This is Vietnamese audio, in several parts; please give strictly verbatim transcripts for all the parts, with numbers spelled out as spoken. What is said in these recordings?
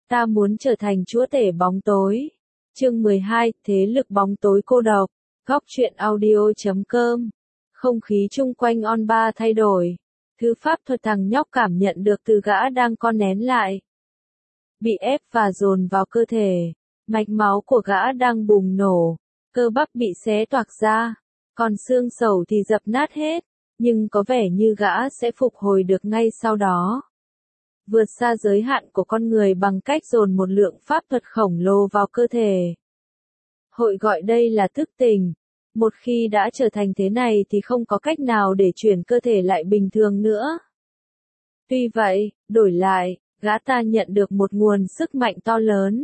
Ta muốn trở thành chúa tể bóng tối. Chương mười hai, thế lực bóng tối cô độc. Góc truyện audio chấm com. Không khí chung quanh on ba thay đổi. Thứ pháp thuật thằng nhóc cảm nhận được từ gã đang co nén lại. Bị ép và dồn vào cơ thể. Mạch máu của gã đang bùng nổ. Cơ bắp bị xé toạc ra. Còn xương sầu thì dập nát hết. Nhưng có vẻ như gã sẽ phục hồi được ngay sau đó. Vượt xa giới hạn của con người bằng cách dồn một lượng pháp thuật khổng lồ vào cơ thể. Hội gọi đây là thức tỉnh. Một khi đã trở thành thế này thì không có cách nào để chuyển cơ thể lại bình thường nữa. Tuy vậy, đổi lại, gã ta nhận được một nguồn sức mạnh to lớn.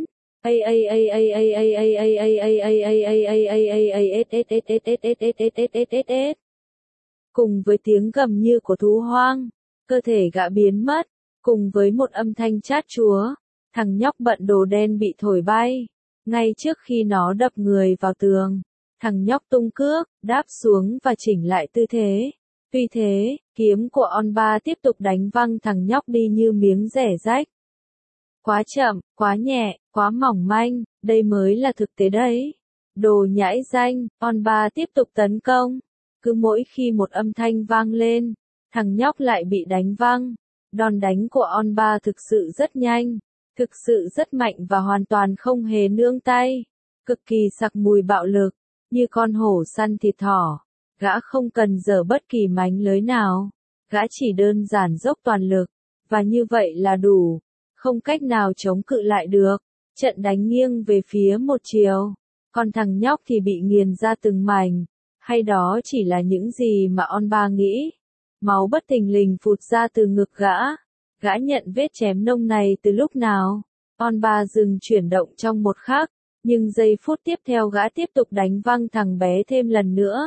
Cùng với tiếng gầm như của thú hoang, cơ thể gã biến mất. Cùng với một âm thanh chát chúa, thằng nhóc bận đồ đen bị thổi bay. Ngay trước khi nó đập người vào tường, thằng nhóc tung cước, đáp xuống và chỉnh lại tư thế. Tuy thế, kiếm của on ba tiếp tục đánh văng thằng nhóc đi như miếng rẻ rách. Quá chậm, quá nhẹ, quá mỏng manh, đây mới là thực tế đấy. Đồ nhãi danh, on ba tiếp tục tấn công. Cứ mỗi khi một âm thanh vang lên, thằng nhóc lại bị đánh văng. Đòn đánh của on ba thực sự rất nhanh, thực sự rất mạnh và hoàn toàn không hề nương tay. Cực kỳ sặc mùi bạo lực, như con hổ săn thịt thỏ. Gã không cần giở bất kỳ mánh lới nào. Gã chỉ đơn giản dốc toàn lực. Và như vậy là đủ. Không cách nào chống cự lại được. Trận đánh nghiêng về phía một chiều. Còn thằng nhóc thì bị nghiền ra từng mảnh. Hay đó chỉ là những gì mà on ba nghĩ. Máu bất thình lình phụt ra từ ngực gã. Gã nhận vết chém nông này từ lúc nào? On ba dừng chuyển động trong một khắc, nhưng giây phút tiếp theo gã tiếp tục đánh văng thằng bé thêm lần nữa.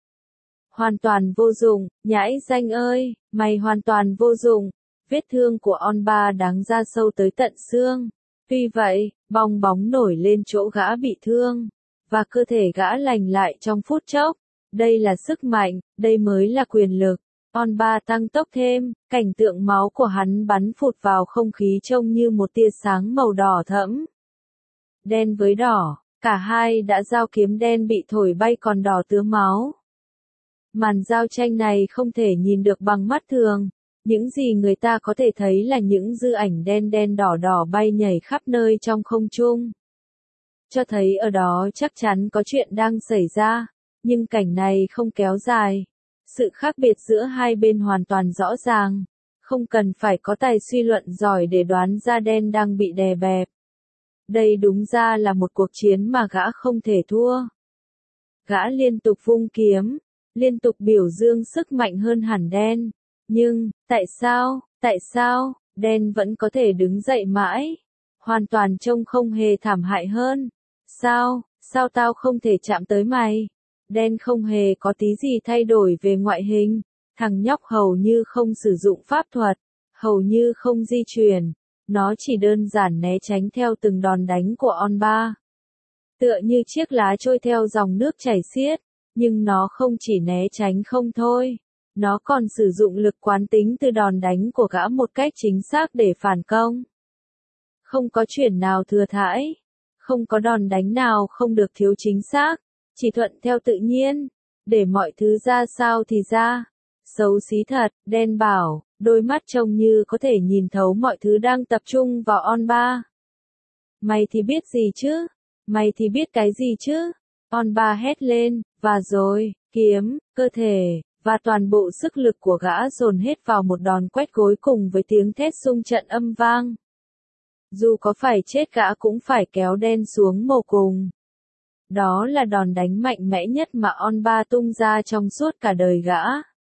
Hoàn toàn vô dụng, nhãi danh ơi, mày hoàn toàn vô dụng. Vết thương của on ba đáng ra sâu tới tận xương. Tuy vậy, bong bóng nổi lên chỗ gã bị thương, và cơ thể gã lành lại trong phút chốc. Đây là sức mạnh, đây mới là quyền lực. On ba tăng tốc thêm, cảnh tượng máu của hắn bắn phụt vào không khí trông như một tia sáng màu đỏ thẫm. Đen với đỏ, cả hai đã giao kiếm đen bị thổi bay còn đỏ tứa máu. Màn giao tranh này không thể nhìn được bằng mắt thường. Những gì người ta có thể thấy là những dư ảnh đen đen đỏ đỏ bay nhảy khắp nơi trong không trung. Cho thấy ở đó chắc chắn có chuyện đang xảy ra, nhưng cảnh này không kéo dài. Sự khác biệt giữa hai bên hoàn toàn rõ ràng, không cần phải có tài suy luận giỏi để đoán ra đen đang bị đè bẹp. Đây đúng ra là một cuộc chiến mà gã không thể thua. Gã liên tục vung kiếm, liên tục biểu dương sức mạnh hơn hẳn đen. Nhưng, tại sao, tại sao, đen vẫn có thể đứng dậy mãi? Hoàn toàn trông không hề thảm hại hơn. Sao, sao tao không thể chạm tới mày? Đen không hề có tí gì thay đổi về ngoại hình, thằng nhóc hầu như không sử dụng pháp thuật, hầu như không di chuyển, nó chỉ đơn giản né tránh theo từng đòn đánh của on ba. Tựa như chiếc lá trôi theo dòng nước chảy xiết, nhưng nó không chỉ né tránh không thôi, nó còn sử dụng lực quán tính từ đòn đánh của gã một cách chính xác để phản công. Không có chuyển nào thừa thãi, không có đòn đánh nào không được thiếu chính xác. Chỉ thuận theo tự nhiên, để mọi thứ ra sao thì ra. Xấu xí thật, đen bảo, đôi mắt trông như có thể nhìn thấu mọi thứ đang tập trung vào on ba. Mày thì biết gì chứ? Mày thì biết cái gì chứ? On ba hét lên, và rồi, kiếm, cơ thể, và toàn bộ sức lực của gã dồn hết vào một đòn quét gối cùng với tiếng thét xung trận âm vang. Dù có phải chết gã cũng phải kéo đen xuống mồ cùng. Đó là đòn đánh mạnh mẽ nhất mà on ba tung ra trong suốt cả đời gã.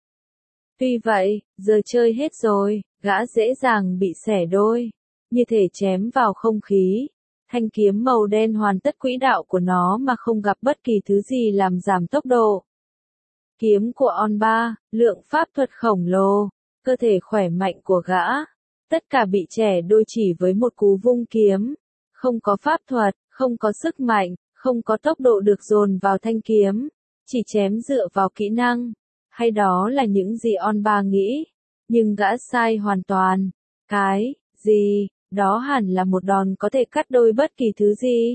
Tuy vậy, giờ chơi hết rồi, gã dễ dàng bị xẻ đôi, như thể chém vào không khí. Thanh kiếm màu đen hoàn tất quỹ đạo của nó mà không gặp bất kỳ thứ gì làm giảm tốc độ. Kiếm của on ba, lượng pháp thuật khổng lồ, cơ thể khỏe mạnh của gã, tất cả bị chẻ đôi chỉ với một cú vung kiếm. Không có pháp thuật, không có sức mạnh, không có tốc độ được dồn vào thanh kiếm, chỉ chém dựa vào kỹ năng. Hay đó là những gì on ba nghĩ, nhưng gã sai hoàn toàn. Cái gì Đó hẳn là một đòn có thể cắt đôi bất kỳ thứ gì.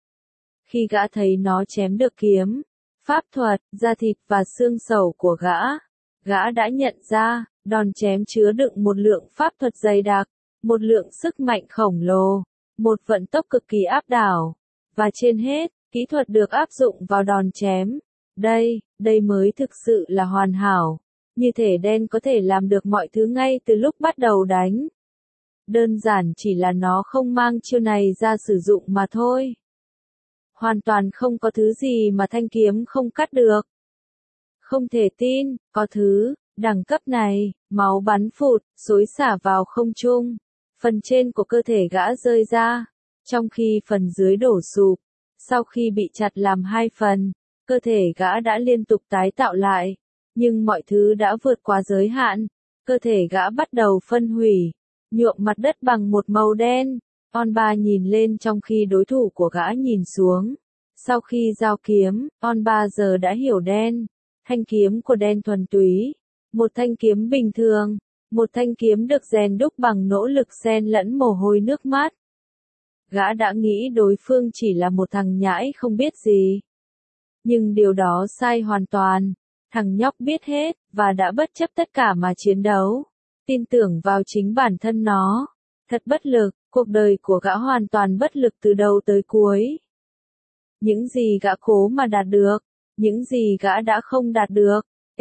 Khi gã thấy nó chém được kiếm, pháp thuật, da thịt và xương sầu của gã, gã đã nhận ra, đòn chém chứa đựng một lượng pháp thuật dày đặc, một lượng sức mạnh khổng lồ, một vận tốc cực kỳ áp đảo, và trên hết, kỹ thuật được áp dụng vào đòn chém. Đây, đây mới thực sự là hoàn hảo. Như thể đen có thể làm được mọi thứ ngay từ lúc bắt đầu đánh. Đơn giản chỉ là nó không mang chiêu này ra sử dụng mà thôi. Hoàn toàn không có thứ gì mà thanh kiếm không cắt được. Không thể tin, có thứ, đẳng cấp này, máu bắn phụt, xối xả vào không trung. Phần trên của cơ thể gã rơi ra, trong khi phần dưới đổ sụp. Sau khi bị chặt làm hai phần, cơ thể gã đã liên tục tái tạo lại. Nhưng mọi thứ đã vượt qua giới hạn. Cơ thể gã bắt đầu phân hủy, nhuộm mặt đất bằng một màu đen. Onba nhìn lên trong khi đối thủ của gã nhìn xuống. Sau khi giao kiếm, Onba giờ đã hiểu đen. Thanh kiếm của đen thuần túy. Một thanh kiếm bình thường. Một thanh kiếm được rèn đúc bằng nỗ lực xen lẫn mồ hôi nước mắt. Gã đã nghĩ đối phương chỉ là một thằng nhãi không biết gì. Nhưng điều đó sai hoàn toàn. Thằng nhóc biết hết, và đã bất chấp tất cả mà chiến đấu. Tin tưởng vào chính bản thân nó. Thật bất lực, cuộc đời của gã hoàn toàn bất lực từ đầu tới cuối. Những gì gã cố mà đạt được, những gì gã đã không đạt được.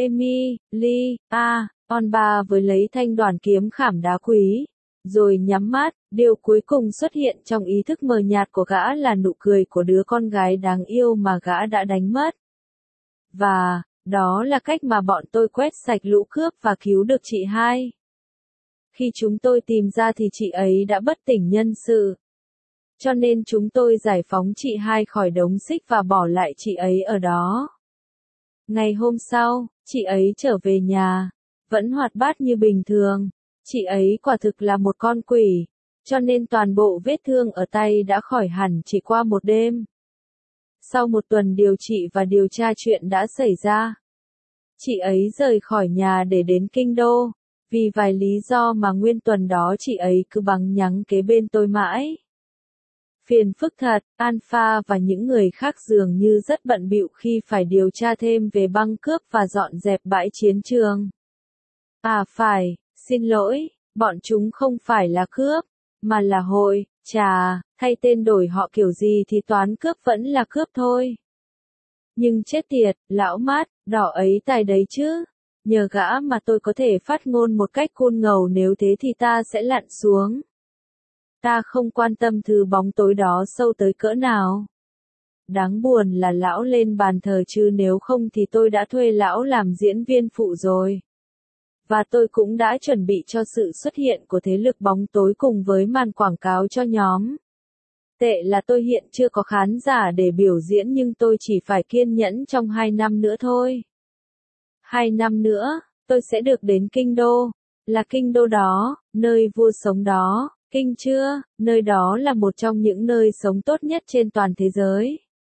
Emily, a, Onba với lấy thanh đoản kiếm khảm đá quý. Rồi nhắm mắt, điều cuối cùng xuất hiện trong ý thức mờ nhạt của gã là nụ cười của đứa con gái đáng yêu mà gã đã đánh mất. Và, đó là cách mà bọn tôi quét sạch lũ cướp và cứu được chị hai. Khi chúng tôi tìm ra thì chị ấy đã bất tỉnh nhân sự. Cho nên chúng tôi giải phóng chị hai khỏi đống xích và bỏ lại chị ấy ở đó. Ngày hôm sau, chị ấy trở về nhà, vẫn hoạt bát như bình thường. Chị ấy quả thực là một con quỷ, cho nên toàn bộ vết thương ở tay đã khỏi hẳn chỉ qua một đêm. Sau một tuần điều trị và điều tra chuyện đã xảy ra, chị ấy rời khỏi nhà để đến kinh đô, vì vài lý do mà nguyên tuần đó chị ấy cứ bắn nhắng kế bên tôi mãi. Phiền phức thật, Alpha và những người khác dường như rất bận bịu khi phải điều tra thêm về băng cướp và dọn dẹp bãi chiến trường. À phải, xin lỗi, bọn chúng không phải là cướp, mà là hội, chà, thay tên đổi họ kiểu gì thì toán cướp vẫn là cướp thôi. Nhưng chết tiệt, lão mát, đỏ ấy tài đấy chứ. Nhờ gã mà tôi có thể phát ngôn một cách khôn ngầu, nếu thế thì ta sẽ lặn xuống. Ta không quan tâm thứ bóng tối đó sâu tới cỡ nào. Đáng buồn là lão lên bàn thờ, chứ nếu không thì tôi đã thuê lão làm diễn viên phụ rồi. Và tôi cũng đã chuẩn bị cho sự xuất hiện của thế lực bóng tối cùng với màn quảng cáo cho nhóm. Tệ là tôi hiện chưa có khán giả để biểu diễn, nhưng tôi chỉ phải kiên nhẫn trong hai năm nữa thôi. Hai năm nữa, tôi sẽ được đến kinh đô. Là kinh đô đó, nơi vua sống đó. Kinh chưa, nơi đó là một trong những nơi sống tốt nhất trên toàn thế giới.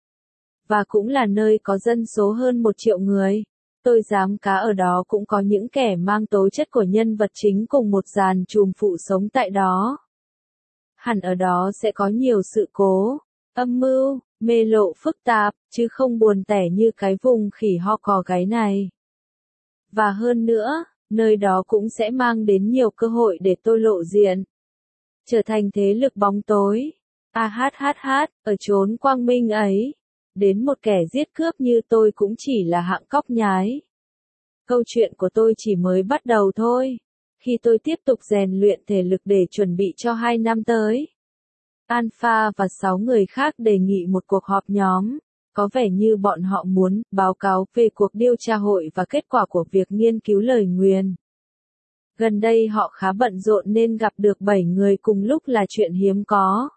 Và cũng là nơi có dân số hơn một triệu người. Tôi dám cá ở đó cũng có những kẻ mang tố chất của nhân vật chính cùng một dàn trùm phụ sống tại đó. Hẳn ở đó sẽ có nhiều sự cố, âm mưu, mê lộ phức tạp, chứ không buồn tẻ như cái vùng khỉ ho cò gáy này. Và hơn nữa, nơi đó cũng sẽ mang đến nhiều cơ hội để tôi lộ diện. Trở thành thế lực bóng tối. A hát hát hát, ở chốn quang minh ấy. Đến một kẻ giết cướp như tôi cũng chỉ là hạng cóc nhái. Câu chuyện của tôi chỉ mới bắt đầu thôi. Khi tôi tiếp tục rèn luyện thể lực để chuẩn bị cho hai năm tới. Alpha và sáu người khác đề nghị một cuộc họp nhóm. Có vẻ như bọn họ muốn báo cáo về cuộc điều tra hội và kết quả của việc nghiên cứu lời nguyền. Gần đây họ khá bận rộn nên gặp được bảy người cùng lúc là chuyện hiếm có.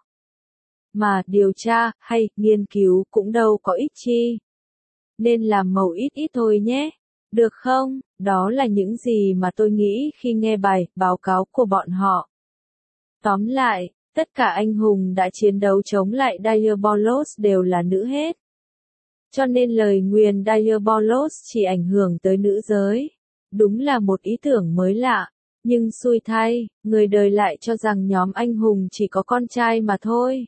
Mà điều tra, hay, nghiên cứu cũng đâu có ích chi. Nên làm màu ít ít thôi nhé. Được không? Đó là những gì mà tôi nghĩ khi nghe bài báo cáo của bọn họ. Tóm lại, tất cả anh hùng đã chiến đấu chống lại Diabolos đều là nữ hết. Cho nên lời nguyền Diabolos chỉ ảnh hưởng tới nữ giới. Đúng là một ý tưởng mới lạ. Nhưng xui thay, người đời lại cho rằng nhóm anh hùng chỉ có con trai mà thôi.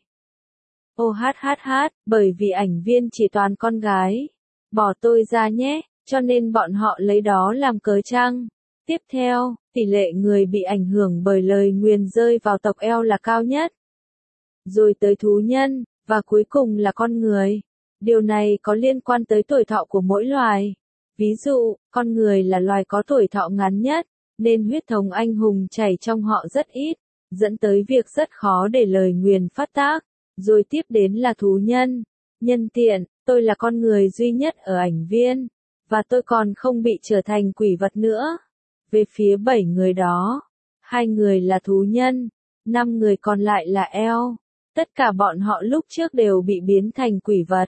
Ô hát hát hát, bởi vì ảnh viên chỉ toàn con gái. Bỏ tôi ra nhé, cho nên bọn họ lấy đó làm cớ chăng. Tiếp theo, tỷ lệ người bị ảnh hưởng bởi lời nguyền rơi vào tộc eo là cao nhất. Rồi tới thú nhân, và cuối cùng là con người. Điều này có liên quan tới tuổi thọ của mỗi loài. Ví dụ, con người là loài có tuổi thọ ngắn nhất, nên huyết thống anh hùng chảy trong họ rất ít, dẫn tới việc rất khó để lời nguyền phát tác. Rồi tiếp đến là thú nhân. Nhân tiện, tôi là con người duy nhất ở ảnh viên, và tôi còn không bị trở thành quỷ vật nữa. Về phía bảy người đó, hai người là thú nhân, năm người còn lại là eo. Tất cả bọn họ lúc trước đều bị biến thành quỷ vật.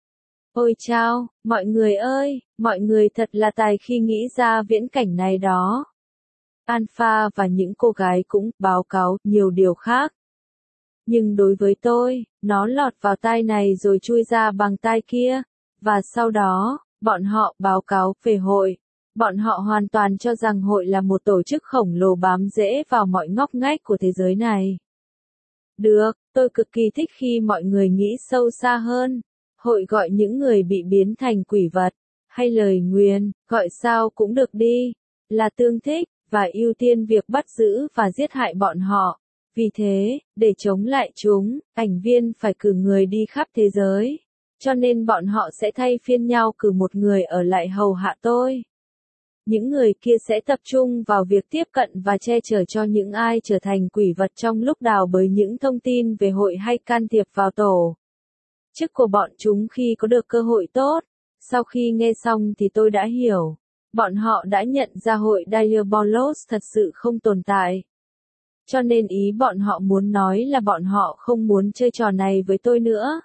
Ôi chao, mọi người ơi, mọi người thật là tài khi nghĩ ra viễn cảnh này đó. Alpha và những cô gái cũng báo cáo nhiều điều khác. Nhưng đối với tôi, nó lọt vào tai này rồi chui ra bằng tai kia, và sau đó, bọn họ báo cáo về hội. Bọn họ hoàn toàn cho rằng hội là một tổ chức khổng lồ bám rễ vào mọi ngóc ngách của thế giới này. Được, tôi cực kỳ thích khi mọi người nghĩ sâu xa hơn. Hội gọi những người bị biến thành quỷ vật, hay lời nguyền, gọi sao cũng được đi, là tương thích, và ưu tiên việc bắt giữ và giết hại bọn họ. Vì thế, để chống lại chúng, ảnh viên phải cử người đi khắp thế giới. Cho nên bọn họ sẽ thay phiên nhau cử một người ở lại hầu hạ tôi. Những người kia sẽ tập trung vào việc tiếp cận và che chở cho những ai trở thành quỷ vật trong lúc đào bới những thông tin về hội hay can thiệp vào tổ chức của bọn chúng khi có được cơ hội tốt. Sau khi nghe xong thì tôi đã hiểu. Bọn họ đã nhận ra hội Diabolos thật sự không tồn tại. Cho nên ý bọn họ muốn nói là bọn họ không muốn chơi trò này với tôi nữa.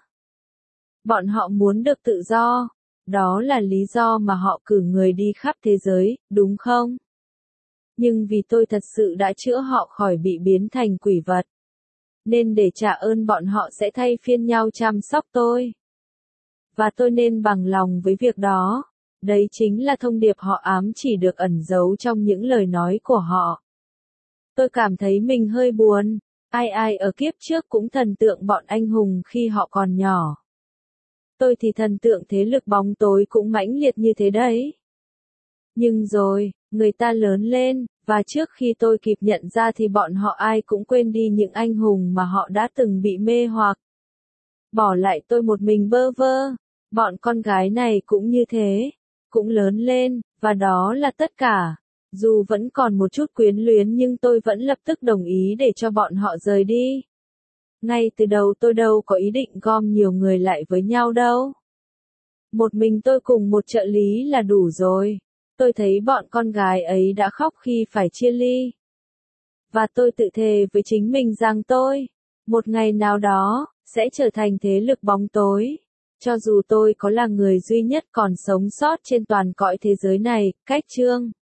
Bọn họ muốn được tự do. Đó là lý do mà họ cử người đi khắp thế giới, đúng không? Nhưng vì tôi thật sự đã chữa họ khỏi bị biến thành quỷ vật. Nên để trả ơn bọn họ sẽ thay phiên nhau chăm sóc tôi. Và tôi nên bằng lòng với việc đó. Đấy chính là thông điệp họ ám chỉ được ẩn giấu trong những lời nói của họ. Tôi cảm thấy mình hơi buồn. Ai ai ở kiếp trước cũng thần tượng bọn anh hùng khi họ còn nhỏ. Tôi thì thần tượng thế lực bóng tối cũng mãnh liệt như thế đấy. Nhưng rồi, người ta lớn lên, và trước khi tôi kịp nhận ra thì bọn họ ai cũng quên đi những anh hùng mà họ đã từng bị mê hoặc. Bỏ lại tôi một mình bơ vơ. Bọn con gái này cũng như thế. Cũng lớn lên, và đó là tất cả. Dù vẫn còn một chút quyến luyến nhưng tôi vẫn lập tức đồng ý để cho bọn họ rời đi. Ngay từ đầu tôi đâu có ý định gom nhiều người lại với nhau đâu. Một mình tôi cùng một trợ lý là đủ rồi. Tôi thấy bọn con gái ấy đã khóc khi phải chia ly. Và tôi tự thề với chính mình rằng tôi, một ngày nào đó, sẽ trở thành thế lực bóng tối. Cho dù tôi có là người duy nhất còn sống sót trên toàn cõi thế giới này, cách chương.